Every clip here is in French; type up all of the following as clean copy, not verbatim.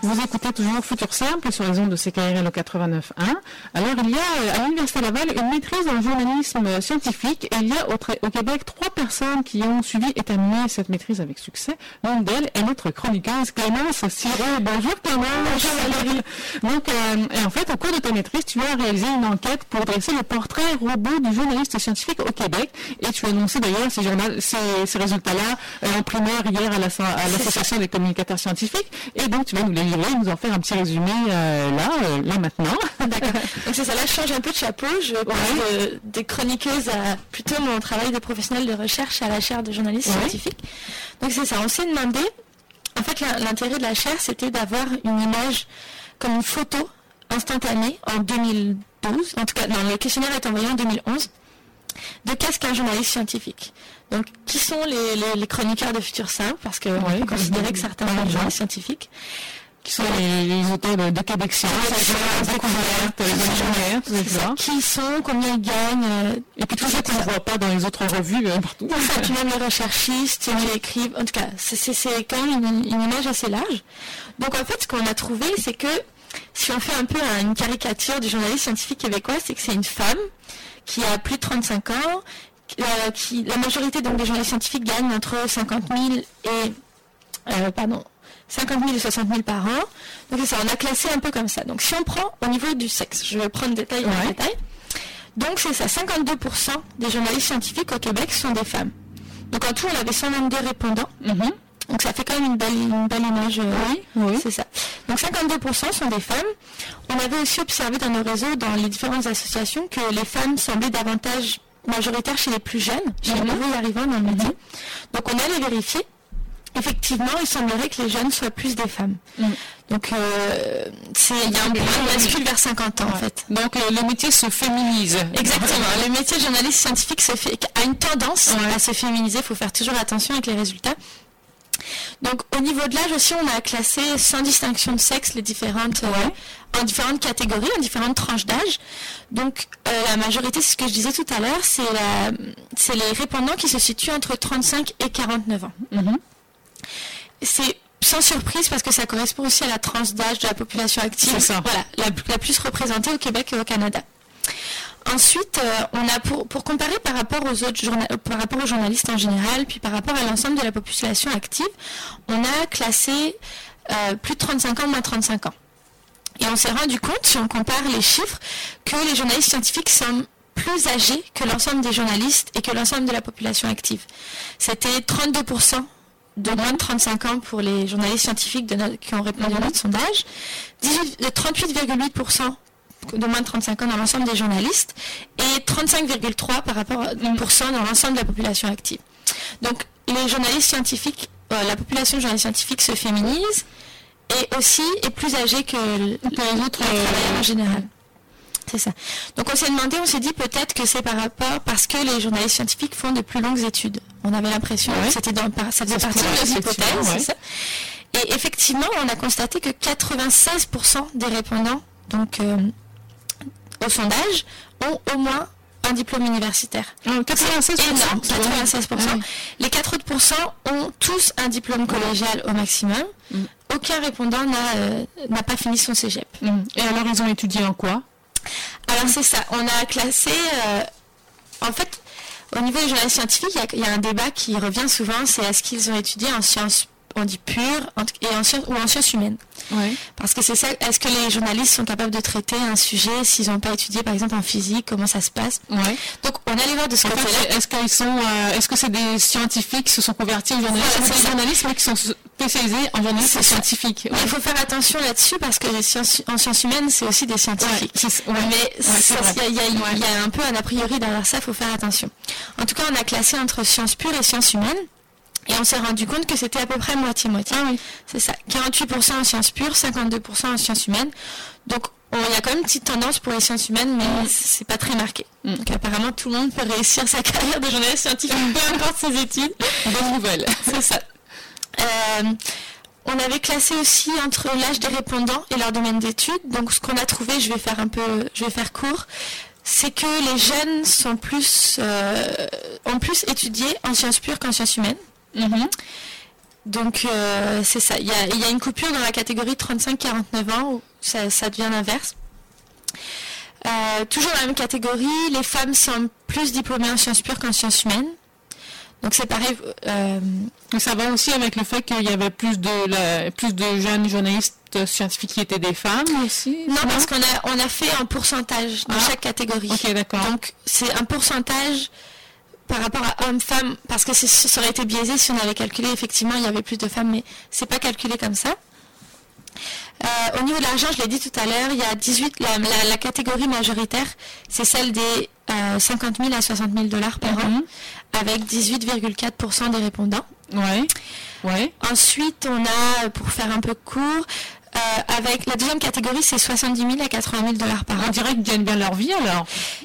Vous écoutez toujours Futur Simple sur les ondes de CKRL au 89.1. Alors, il y a à l'Université Laval une maîtrise en journalisme scientifique et il y a au Québec 3 personnes qui ont suivi et terminé cette maîtrise avec succès. L'une d'elles est notre chroniqueuse Clémence Siré. Bonjour Clémence. Bonjour Valérie. Donc, et en fait, au cours de ta maîtrise, tu as réalisé une enquête pour dresser le portrait robot du journaliste scientifique au Québec et tu as annoncé d'ailleurs ces résultats-là en primaire hier à l'Association des communicateurs scientifiques et donc tu vas nous les livrer, nous en faire un petit résumé là maintenant. D'accord. Donc c'est ça, là je change un peu de chapeau, je passe des chroniqueuses à plutôt mon travail de professionnel de recherche à la chaire de journalisme scientifique. Donc c'est ça, on s'est demandé, en fait l'intérêt de la chaire c'était d'avoir une image comme une photo instantanée en 2012, en tout cas non, le questionnaire est envoyé en 2011, de qu'est-ce qu'un journaliste scientifique. Donc, qui sont les chroniqueurs de Futur Simple, parce qu'on peut considérer que certains sont des journalistes scientifiques. Qui sont les auteurs de Québec Science, les découvertes, tout ça. Qui sont, combien ils gagnent. Et puis tout ça qu'on ne voit pas dans les autres revues partout. Ça, puis même les recherchistes qui écrivent. En tout cas, c'est quand même une image assez large. Donc en fait, ce qu'on a trouvé, c'est que si on fait un peu une caricature du journaliste scientifique québécois, c'est que c'est une femme qui a plus de 35 ans, la majorité donc des journalistes scientifiques gagnent entre 50 000 et 60 000 par an. Donc c'est ça, on a classé un peu comme ça. Donc si on prend au niveau du sexe, je vais prendre détail par détail. Donc c'est ça, 52% des journalistes scientifiques au Québec sont des femmes. Donc en tout, on avait 122 répondants. Donc ça fait quand même une belle image. Oui. C'est ça. Donc 52% sont des femmes. On avait aussi observé dans nos réseaux, dans les différentes associations, que les femmes semblaient davantage majoritaires chez les plus jeunes, chez les nouveaux arrivants dans le métier. Donc on allait vérifier. Effectivement, il semblerait que les jeunes soient plus des femmes. Donc il y a un bascule vers 50 ans en fait. Donc le métier se féminise. Exactement. Le métier de journaliste scientifique a une tendance à se féminiser. Il faut faire toujours attention avec les résultats. Donc au niveau de l'âge aussi, on a classé sans distinction de sexe les différentes en différentes catégories, en différentes tranches d'âge. Donc la majorité, c'est ce que je disais tout à l'heure, c'est les répondants qui se situent entre 35 et 49 ans. C'est sans surprise parce que ça correspond aussi à la tranche d'âge de la population active. C'est ça. Voilà, la plus représentée au Québec et au Canada. Ensuite, on a pour comparer par rapport aux journalistes en général, puis par rapport à l'ensemble de la population active, on a classé plus de 35 ans, moins 35 ans. Et on s'est rendu compte, si on compare les chiffres, que les journalistes scientifiques sont plus âgés que l'ensemble des journalistes et que l'ensemble de la population active. C'était 32% de moins de 35 ans pour les journalistes scientifiques qui ont répondu à notre sondage, 38,8% de moins de 35 ans dans l'ensemble des journalistes et 35,3% par rapport à 1% dans l'ensemble de la population active. Donc les journalistes scientifiques, la population de journalistes scientifiques se féminise et aussi est plus âgée que les autres travailleurs en général. C'est ça. Donc on s'est dit peut-être que c'est parce que les journalistes scientifiques font de plus longues études. On avait l'impression que ça faisait partie de nos hypothèses. C'est ça. Et effectivement, on a constaté que 96% des répondants donc au sondage ont au moins un diplôme universitaire. 96%. Énorme, 96%. Les 4 autres pourcents ont tous un diplôme collégial au maximum. Aucun répondant n'a pas fini son cégep. Et alors, ils ont étudié en quoi? Alors, c'est ça. On a classé... en fait, au niveau des journalistes scientifiques, il y a un débat qui revient souvent, c'est est-ce qu'ils ont étudié en sciences, on dit pures, ou en sciences humaines. Parce que c'est ça, est-ce que les journalistes sont capables de traiter un sujet s'ils n'ont pas étudié par exemple en physique, comment ça se passe. Donc on allait voir de ce côté-là. Est-ce que c'est des scientifiques qui se sont convertis en journalistes? C'est des journalistes mais qui sont spécialisés en journalisme scientifique. Il faut faire attention là-dessus parce que en sciences humaines, c'est aussi des scientifiques. Mais il y a un peu un a priori derrière ça, il faut faire attention. En tout cas, on a classé entre sciences pures et sciences humaines. Et on s'est rendu compte que c'était à peu près moitié-moitié. C'est ça. 48% en sciences pures, 52% en sciences humaines. Donc, il y a quand même une petite tendance pour les sciences humaines, mais c'est pas très marqué. Donc, apparemment, tout le monde peut réussir sa carrière de journaliste scientifique, peu importe ses études. Bonne nouvelle. C'est ça. On avait classé aussi entre l'âge des répondants et leur domaine d'études. Donc, ce qu'on a trouvé, je vais faire court, c'est que les jeunes sont ont plus étudié en sciences pures qu'en sciences humaines. Donc c'est ça. Il y a une coupure dans la catégorie 35-49 ans où ça devient l'inverse. Toujours dans la même catégorie, les femmes sont plus diplômées en sciences pures qu'en sciences humaines. Donc c'est pareil. Ça va aussi avec le fait qu'il y avait plus de jeunes journalistes scientifiques qui étaient des femmes aussi. Non, parce qu'on a fait un pourcentage de chaque catégorie. Ok, d'accord. Donc c'est un pourcentage par rapport à hommes-femmes, parce que ça aurait été biaisé si on avait calculé, effectivement, il y avait plus de femmes, mais c'est pas calculé comme ça. Au niveau de l'argent, je l'ai dit tout à l'heure, il y a 18, la catégorie majoritaire, c'est celle des 50 000 à 60 000 $ par an, avec 18,4% des répondants. Ouais. Ensuite, on a, pour faire un peu court, avec la deuxième catégorie, c'est 70 000 à 80 000 $ par an. On dirait qu'ils gagnent bien leur vie alors.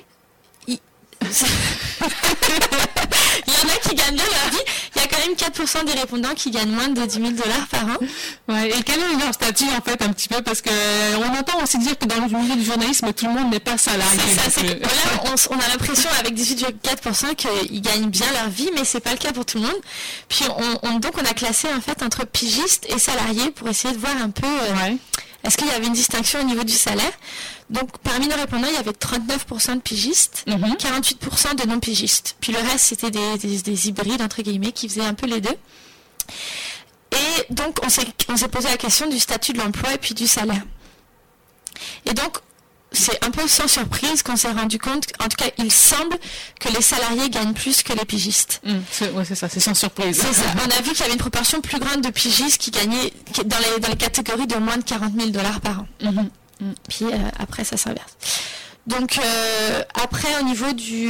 Il y en a qui gagnent bien leur vie. Il y a quand même 4% des répondants qui gagnent moins de 10 000 $ par an. Ouais, et quel est leur statut en fait un petit peu, parce que on entend aussi dire que dans le milieu du journalisme tout le monde n'est pas salarié. Là, on a l'impression avec 18,4% qu'ils gagnent bien leur vie, mais c'est pas le cas pour tout le monde. Puis donc on a classé en fait entre pigistes et salariés pour essayer de voir un peu est-ce qu'il y avait une distinction au niveau du salaire. Donc, parmi nos répondants, il y avait 39% de pigistes, 48% de non-pigistes. Puis le reste, c'était des hybrides, entre guillemets, qui faisaient un peu les deux. Et donc, on s'est posé la question du statut de l'emploi et puis du salaire. Et donc, c'est un peu sans surprise qu'on s'est rendu compte, en tout cas, il semble que les salariés gagnent plus que les pigistes. C'est ça, c'est sans surprise. C'est ça. On a vu qu'il y avait une proportion plus grande de pigistes qui gagnaient dans les catégories de moins de 40 000 $ par an. Puis après ça s'inverse. Donc après au niveau du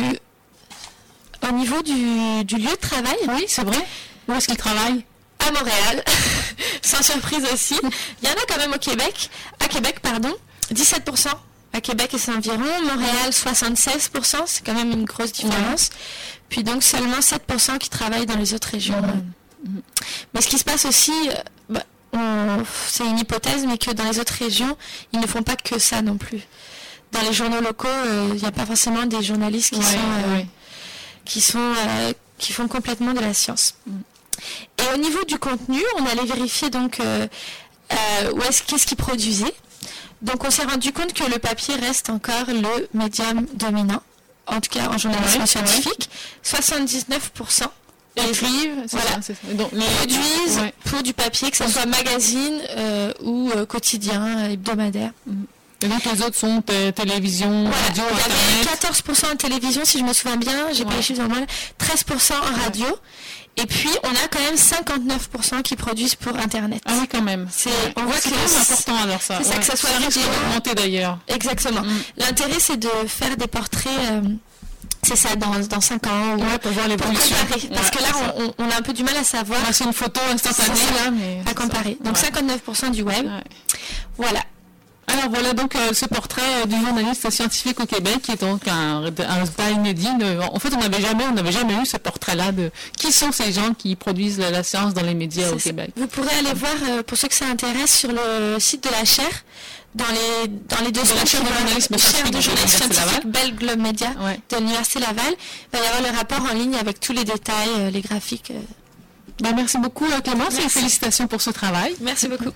lieu de travail. Oui, c'est vrai. Où est-ce qu'ils travaillent? À Montréal, sans surprise aussi. Il y en a quand même au Québec. À Québec, 17%. À Québec et ses environs. Montréal, 76%. C'est quand même une grosse différence. Puis donc seulement 7% qui travaillent dans les autres régions. Mais ce qui se passe aussi, c'est une hypothèse, mais que dans les autres régions, ils ne font pas que ça non plus. Dans les journaux locaux, il n'y a pas forcément des journalistes qui font complètement de la science. Et au niveau du contenu, on allait vérifier donc qu'est-ce qu'ils produisaient. Donc on s'est rendu compte que le papier reste encore le médium dominant, en tout cas en journalisme scientifique, 79%. Écrivent, donc produisent pour du papier, que ce soit magazine ou quotidien, hebdomadaire. Et donc les autres sont télévision, radio, il y avait 14% en télévision, si je me souviens bien, j'ai pas les chiffres normaux, 13% en radio, et puis on a quand même 59% qui produisent pour Internet. Ah oui, quand même. On voit que c'est important alors ça. C'est ça, que ça soit risque d'augmenter d'ailleurs. Exactement. L'intérêt, c'est de faire des portraits... c'est ça, dans 5 ans. Pour voir l'évolution. Parce que là, on a un peu du mal à savoir. C'est une photo instantanée, là, mais... À comparer. Donc 59% du web. Voilà. Alors voilà donc ce portrait du journaliste scientifique au Québec, qui est donc un résultat inédit. En fait, on n'avait jamais eu ce portrait-là de qui sont ces gens qui produisent la science dans les médias au Québec. Vous pourrez aller voir, pour ceux que ça intéresse, sur le site de la chaire, dans les deux chaires de journalisme scientifique Bell Globe Media de l'Université Laval. Il va y avoir le rapport en ligne avec tous les détails, les graphiques. Merci beaucoup Clémence et félicitations pour ce travail. Merci beaucoup.